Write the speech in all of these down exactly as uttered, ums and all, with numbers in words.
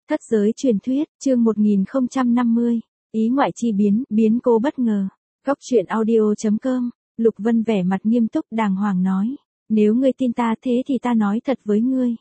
Thất giới truyền thuyết, chương một nghìn không trăm năm mươi, ý ngoại chi biến, biến cố bất ngờ. Góc truyện audio chấm com, Lục Vân vẻ mặt nghiêm túc đàng hoàng nói, nếu ngươi tin ta thế thì ta nói thật với ngươi.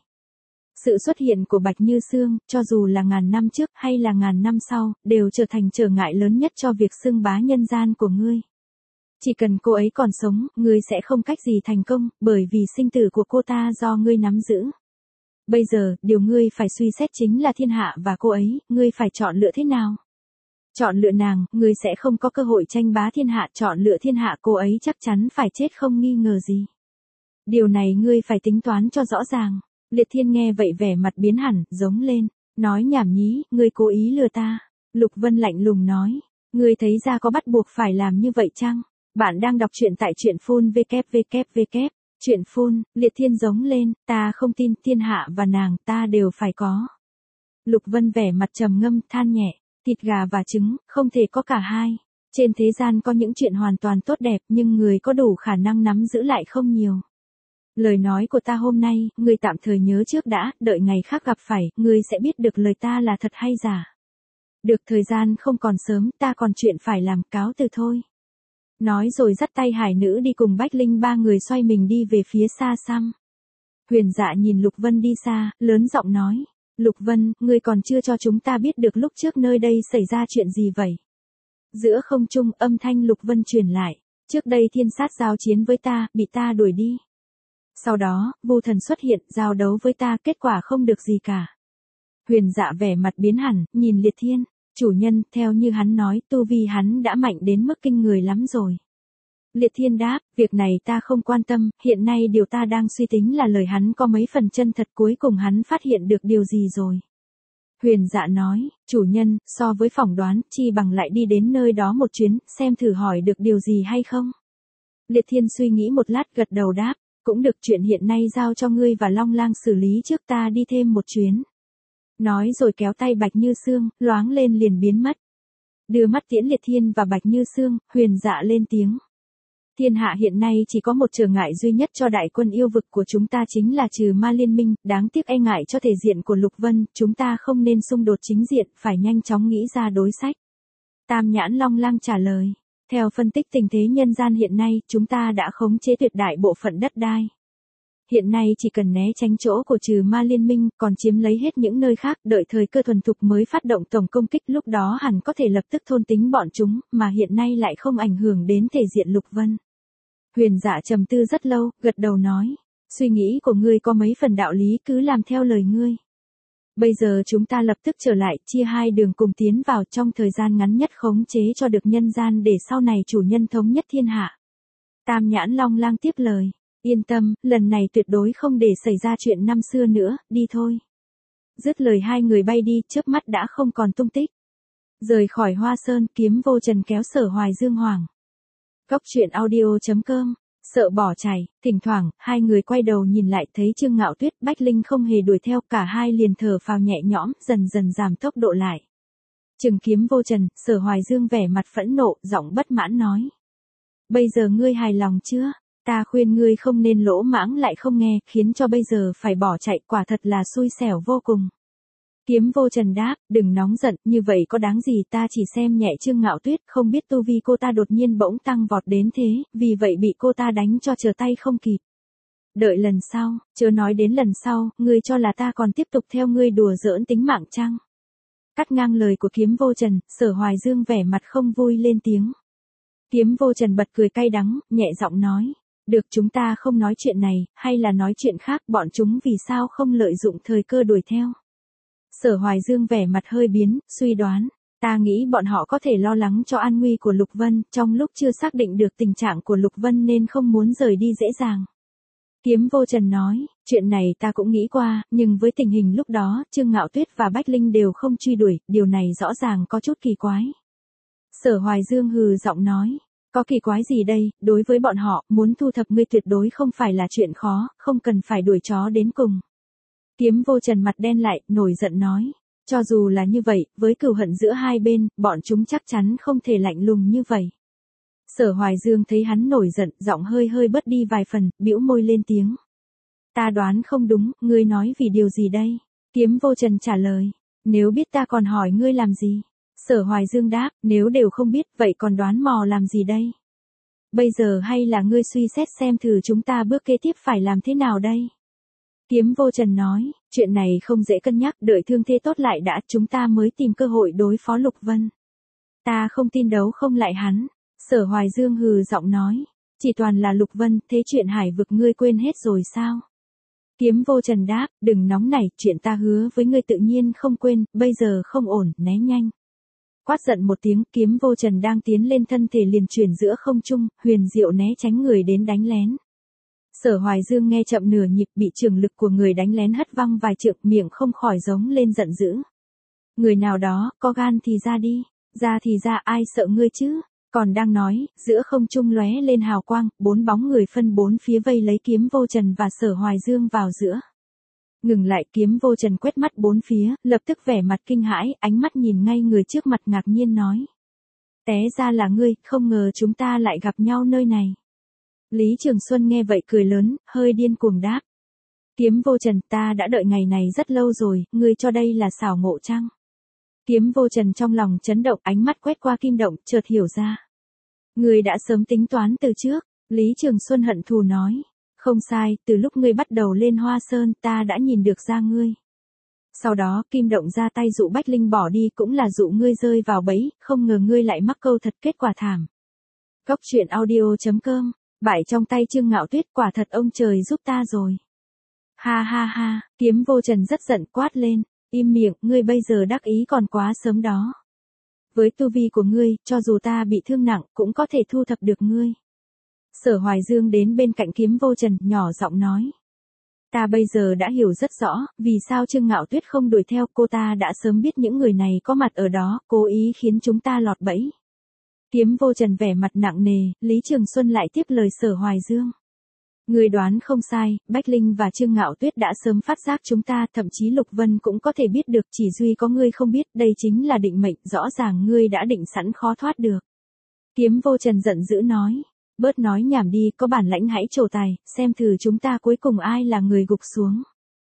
Sự xuất hiện của Bạch Như Sương, cho dù là ngàn năm trước hay là ngàn năm sau, đều trở thành trở ngại lớn nhất cho việc xưng bá nhân gian của ngươi. Chỉ cần cô ấy còn sống, ngươi sẽ không cách gì thành công, bởi vì sinh tử của cô ta do ngươi nắm giữ. Bây giờ, điều ngươi phải suy xét chính là thiên hạ và cô ấy, ngươi phải chọn lựa thế nào? Chọn lựa nàng, ngươi sẽ không có cơ hội tranh bá thiên hạ, chọn lựa thiên hạ cô ấy chắc chắn phải chết không nghi ngờ gì. Điều này ngươi phải tính toán cho rõ ràng. Liệt Thiên nghe vậy vẻ mặt biến hẳn, giống lên, nói nhảm nhí, ngươi cố ý lừa ta. Lục Vân lạnh lùng nói, ngươi thấy ra có bắt buộc phải làm như vậy chăng? Bạn đang đọc truyện tại truyện phun www. Chuyện phun, Liệt Thiên giống lên, ta không tin thiên hạ và nàng ta đều phải có. Lục Vân vẻ mặt trầm ngâm than nhẹ, thịt gà và trứng, không thể có cả hai. Trên thế gian có những chuyện hoàn toàn tốt đẹp nhưng người có đủ khả năng nắm giữ lại không nhiều. Lời nói của ta hôm nay, ngươi tạm thời nhớ trước đã, đợi ngày khác gặp phải, ngươi sẽ biết được lời ta là thật hay giả. Được thời gian không còn sớm, ta còn chuyện phải làm, cáo từ thôi. Nói rồi dắt tay Hải Nữ đi cùng Bách Linh ba người xoay mình đi về phía xa xăm. Huyền Dạ nhìn Lục Vân đi xa, lớn giọng nói, Lục Vân, ngươi còn chưa cho chúng ta biết được lúc trước nơi đây xảy ra chuyện gì vậy? Giữa không trung âm thanh Lục Vân truyền lại, trước đây thiên sát giao chiến với ta, bị ta đuổi đi. Sau đó, Vu Thần xuất hiện, giao đấu với ta, kết quả không được gì cả. Huyền Dạ vẻ mặt biến hẳn, nhìn Liệt Thiên. Chủ nhân, theo như hắn nói, tu vi hắn đã mạnh đến mức kinh người lắm rồi. Liệt Thiên đáp, việc này ta không quan tâm, hiện nay điều ta đang suy tính là lời hắn có mấy phần chân thật, cuối cùng hắn phát hiện được điều gì rồi. Huyền Dạ nói, chủ nhân, so với phỏng đoán, chi bằng lại đi đến nơi đó một chuyến, xem thử hỏi được điều gì hay không. Liệt Thiên suy nghĩ một lát gật đầu đáp, cũng được, chuyện hiện nay giao cho ngươi và Long Lang xử lý trước, ta đi thêm một chuyến. Nói rồi kéo tay Bạch Như Sương, loáng lên liền biến mất. Đưa mắt tiễn Liệt Thiên và Bạch Như Sương, Huyền Dạ lên tiếng. Thiên hạ hiện nay chỉ có một trở ngại duy nhất cho đại quân yêu vực của chúng ta, chính là trừ ma liên minh, đáng tiếc e ngại cho thể diện của Lục Vân, chúng ta không nên xung đột chính diện, phải nhanh chóng nghĩ ra đối sách. Tam Nhãn Long Lang trả lời, theo phân tích tình thế nhân gian hiện nay, chúng ta đã khống chế tuyệt đại bộ phận đất đai. Hiện nay chỉ cần né tránh chỗ của trừ ma liên minh, còn chiếm lấy hết những nơi khác, đợi thời cơ thuần thục mới phát động tổng công kích, lúc đó hẳn có thể lập tức thôn tính bọn chúng, mà hiện nay lại không ảnh hưởng đến thể diện Lục Vân. Huyền Dạ trầm tư rất lâu, gật đầu nói, suy nghĩ của ngươi có mấy phần đạo lý, cứ làm theo lời ngươi. Bây giờ chúng ta lập tức trở lại, chia hai đường cùng tiến vào, trong thời gian ngắn nhất khống chế cho được nhân gian để sau này chủ nhân thống nhất thiên hạ. Tam Nhãn Long Lang tiếp lời. Yên tâm, lần này tuyệt đối không để xảy ra chuyện năm xưa nữa, đi thôi. Dứt lời hai người bay đi, chớp mắt đã không còn tung tích. Rời khỏi Hoa Sơn, Kiếm Vô Trần kéo Sở Hoài Dương hoảng. Góc truyện audio chấm com, sợ bỏ chạy, thỉnh thoảng, hai người quay đầu nhìn lại thấy Trương Ngạo Tuyết, Bách Linh không hề đuổi theo, cả hai liền thở phào nhẹ nhõm, dần dần giảm tốc độ lại. Trừng Kiếm Vô Trần, Sở Hoài Dương vẻ mặt phẫn nộ, giọng bất mãn nói. Bây giờ ngươi hài lòng chưa? Ta khuyên ngươi không nên lỗ mãng lại không nghe, khiến cho bây giờ phải bỏ chạy, quả thật là xui xẻo vô cùng. Kiếm Vô Trần đáp, đừng nóng giận, như vậy có đáng gì, ta chỉ xem nhẹ Trương Ngạo Tuyết, không biết tu vi cô ta đột nhiên bỗng tăng vọt đến thế, vì vậy bị cô ta đánh cho trở tay không kịp. Đợi lần sau, chớ nói đến lần sau, ngươi cho là ta còn tiếp tục theo ngươi đùa giỡn tính mạng chăng? Cắt ngang lời của Kiếm Vô Trần, Sở Hoài Dương vẻ mặt không vui lên tiếng. Kiếm Vô Trần bật cười cay đắng, nhẹ giọng nói. Được, chúng ta không nói chuyện này, hay là nói chuyện khác, bọn chúng vì sao không lợi dụng thời cơ đuổi theo. Sở Hoài Dương vẻ mặt hơi biến, suy đoán, ta nghĩ bọn họ có thể lo lắng cho an nguy của Lục Vân, trong lúc chưa xác định được tình trạng của Lục Vân nên không muốn rời đi dễ dàng. Kiếm Vô Trần nói, chuyện này ta cũng nghĩ qua, nhưng với tình hình lúc đó, Trương Ngạo Tuyết và Bách Linh đều không truy đuổi, điều này rõ ràng có chút kỳ quái. Sở Hoài Dương hừ giọng nói. Có kỳ quái gì đây, đối với bọn họ, muốn thu thập ngươi tuyệt đối không phải là chuyện khó, không cần phải đuổi chó đến cùng. Kiếm Vô Trần mặt đen lại, nổi giận nói, cho dù là như vậy, với cừu hận giữa hai bên, bọn chúng chắc chắn không thể lạnh lùng như vậy. Sở Hoài Dương thấy hắn nổi giận, giọng hơi hơi bớt đi vài phần, bĩu môi lên tiếng. Ta đoán không đúng, ngươi nói vì điều gì đây? Kiếm Vô Trần trả lời, Nếu biết ta còn hỏi ngươi làm gì? Sở Hoài Dương đáp, nếu đều không biết, vậy còn đoán mò làm gì đây? Bây giờ hay là ngươi suy xét xem thử chúng ta bước kế tiếp phải làm thế nào đây? Kiếm Vô Trần nói, chuyện này không dễ cân nhắc, đợi thương thế tốt lại đã, chúng ta mới tìm cơ hội đối phó Lục Vân. Ta không tin đấu không lại hắn. Sở Hoài Dương hừ giọng nói, chỉ toàn là Lục Vân, thế chuyện hải vực ngươi quên hết rồi sao? Kiếm Vô Trần đáp, đừng nóng nảy, chuyện ta hứa với ngươi tự nhiên không quên, bây giờ không ổn, né nhanh. Quát giận một tiếng, Kiếm Vô Trần đang tiến lên thân thể liền chuyển giữa không trung, huyền diệu né tránh người đến đánh lén. Sở Hoài Dương nghe chậm nửa nhịp, bị trường lực của người đánh lén hất văng vài trượng, miệng không khỏi giống lên giận dữ. Người nào đó, có gan thì ra đi, ra thì ra, ai sợ ngươi chứ? Còn đang nói, giữa không trung lóe lên hào quang, bốn bóng người phân bốn phía vây lấy Kiếm Vô Trần và Sở Hoài Dương vào giữa. Ngừng lại, Kiếm Vô Trần quét mắt bốn phía, lập tức vẻ mặt kinh hãi, ánh mắt nhìn ngay người trước mặt ngạc nhiên nói. Té ra là ngươi, không ngờ chúng ta lại gặp nhau nơi này. Lý Trường Xuân nghe vậy cười lớn, hơi điên cuồng đáp. Kiếm Vô Trần, ta đã đợi ngày này rất lâu rồi, ngươi cho đây là xảo ngộ chăng? Kiếm Vô Trần trong lòng chấn động, ánh mắt quét qua Kim Động, chợt hiểu ra. Ngươi đã sớm tính toán từ trước, Lý Trường Xuân hận thù nói. Không sai, từ lúc ngươi bắt đầu lên Hoa Sơn, ta đã nhìn được ra ngươi. Sau đó, Kim Động ra tay dụ Bách Linh bỏ đi cũng là dụ ngươi rơi vào bẫy, không ngờ ngươi lại mắc câu thật, kết quả thảm. Cốc truyện audio chấm com, bại trong tay Trương Ngạo Tuyết, quả thật ông trời giúp ta rồi. Ha ha ha, Kiếm Vô Trần rất giận, quát lên, im miệng, ngươi bây giờ đắc ý còn quá sớm đó. Với tu vi của ngươi, cho dù ta bị thương nặng, cũng có thể thu thập được ngươi. Sở Hoài Dương đến bên cạnh Kiếm Vô Trần, nhỏ giọng nói. Ta bây giờ đã hiểu rất rõ, vì sao Trương Ngạo Tuyết không đuổi theo, cô ta đã sớm biết những người này có mặt ở đó, cố ý khiến chúng ta lọt bẫy. Kiếm Vô Trần vẻ mặt nặng nề, Lý Trường Xuân lại tiếp lời Sở Hoài Dương. Người đoán không sai, Bách Linh và Trương Ngạo Tuyết đã sớm phát giác chúng ta, thậm chí Lục Vân cũng có thể biết được, chỉ duy có ngươi không biết, đây chính là định mệnh, rõ ràng ngươi đã định sẵn khó thoát được. Kiếm Vô Trần giận dữ nói. Bớt nói nhảm đi, có bản lãnh hãy trổ tài, xem thử chúng ta cuối cùng ai là người gục xuống.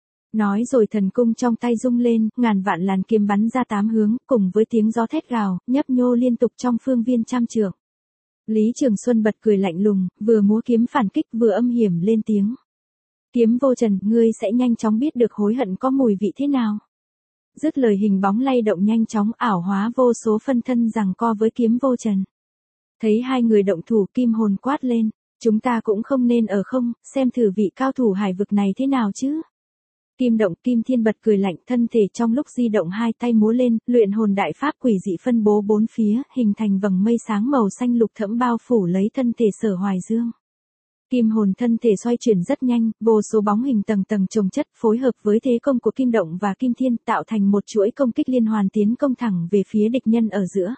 Nói rồi thần cung trong tay rung lên, ngàn vạn làn kiếm bắn ra tám hướng, cùng với tiếng gió thét gào, nhấp nhô liên tục trong phương viên trăm trượng. Lý Trường Xuân bật cười lạnh lùng, vừa múa kiếm phản kích vừa âm hiểm lên tiếng. Kiếm Vô Trần, ngươi sẽ nhanh chóng biết được hối hận có mùi vị thế nào. Dứt lời hình bóng lay động nhanh chóng ảo hóa vô số phân thân giằng co với Kiếm Vô Trần. Thấy hai người động thủ, Kim Hồn quát lên, chúng ta cũng không nên ở không, xem thử vị cao thủ hải vực này thế nào chứ. Kim Động, Kim Thiên bật cười lạnh, thân thể trong lúc di động hai tay múa lên, luyện hồn đại pháp quỷ dị phân bố bốn phía, hình thành vầng mây sáng màu xanh lục thẫm bao phủ lấy thân thể Sở Hoài Dương. Kim Hồn thân thể xoay chuyển rất nhanh, vô số bóng hình tầng tầng chồng chất phối hợp với thế công của Kim Động và Kim Thiên tạo thành một chuỗi công kích liên hoàn tiến công thẳng về phía địch nhân ở giữa.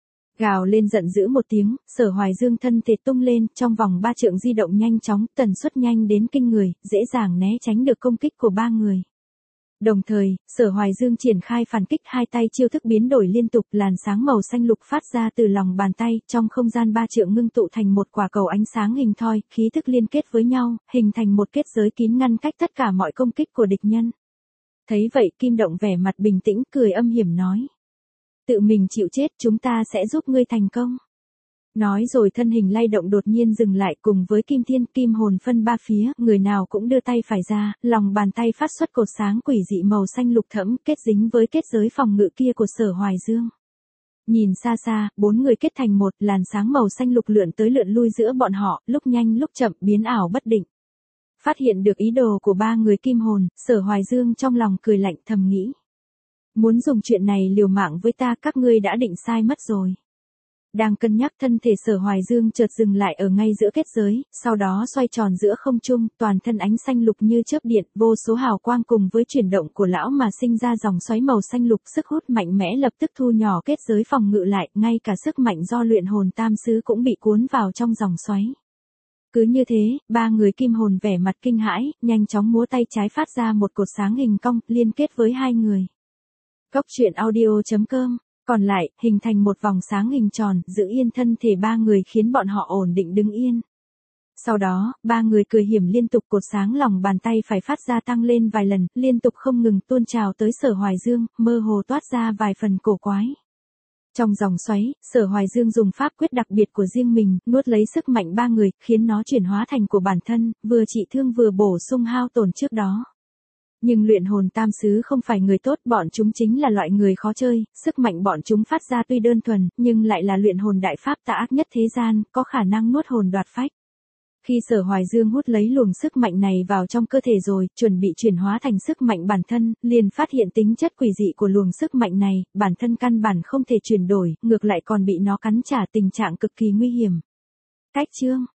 Gào lên giận dữ một tiếng, Sở Hoài Dương thân thể tung lên, trong vòng ba trượng di động nhanh chóng, tần suất nhanh đến kinh người, dễ dàng né tránh được công kích của ba người. Đồng thời, Sở Hoài Dương triển khai phản kích, hai tay chiêu thức biến đổi liên tục, làn sáng màu xanh lục phát ra từ lòng bàn tay, trong không gian ba trượng ngưng tụ thành một quả cầu ánh sáng hình thoi, khí thức liên kết với nhau, hình thành một kết giới kín ngăn cách tất cả mọi công kích của địch nhân. Thấy vậy, Kim Động vẻ mặt bình tĩnh, cười âm hiểm nói. Tự mình chịu chết, chúng ta sẽ giúp ngươi thành công. Nói rồi thân hình lay động đột nhiên dừng lại, cùng với Kim Thiên, Kim Hồn phân ba phía, người nào cũng đưa tay phải ra, lòng bàn tay phát xuất cột sáng quỷ dị màu xanh lục thẫm, kết dính với kết giới phòng ngự kia của Sở Hoài Dương. Nhìn xa xa, bốn người kết thành một, làn sáng màu xanh lục lượn tới lượn lui giữa bọn họ, lúc nhanh lúc chậm, biến ảo bất định. Phát hiện được ý đồ của ba người Kim Hồn, Sở Hoài Dương trong lòng cười lạnh thầm nghĩ. Muốn dùng chuyện này liều mạng với ta, các ngươi đã định sai mất rồi. Đang cân nhắc, thân thể Sở Hoài Dương chợt dừng lại ở ngay giữa kết giới, sau đó xoay tròn giữa không trung, toàn thân ánh xanh lục như chớp điện, vô số hào quang cùng với chuyển động của lão mà sinh ra dòng xoáy màu xanh lục, sức hút mạnh mẽ lập tức thu nhỏ kết giới phòng ngự lại, ngay cả sức mạnh do luyện hồn tam sứ cũng bị cuốn vào trong dòng xoáy. Cứ như thế, ba người Kim Hồn vẻ mặt kinh hãi, nhanh chóng múa tay trái phát ra một cột sáng hình cong, liên kết với hai người. Cốc truyện audio chấm com, còn lại, hình thành một vòng sáng hình tròn, giữ yên thân thể ba người khiến bọn họ ổn định đứng yên. Sau đó, ba người cười hiểm liên tục, cột sáng lòng bàn tay phải phát ra tăng lên vài lần, liên tục không ngừng tuôn trào tới Sở Hoài Dương, mơ hồ toát ra vài phần cổ quái. Trong dòng xoáy, Sở Hoài Dương dùng pháp quyết đặc biệt của riêng mình, nuốt lấy sức mạnh ba người, khiến nó chuyển hóa thành của bản thân, vừa trị thương vừa bổ sung hao tổn trước đó. Nhưng luyện hồn tam sứ không phải người tốt, bọn chúng chính là loại người khó chơi, sức mạnh bọn chúng phát ra tuy đơn thuần, nhưng lại là luyện hồn đại pháp tà ác nhất thế gian, có khả năng nuốt hồn đoạt phách. Khi Sở Hoài Dương hút lấy luồng sức mạnh này vào trong cơ thể rồi, chuẩn bị chuyển hóa thành sức mạnh bản thân, liền phát hiện tính chất quỷ dị của luồng sức mạnh này, bản thân căn bản không thể chuyển đổi, ngược lại còn bị nó cắn trả, tình trạng cực kỳ nguy hiểm. Cách chương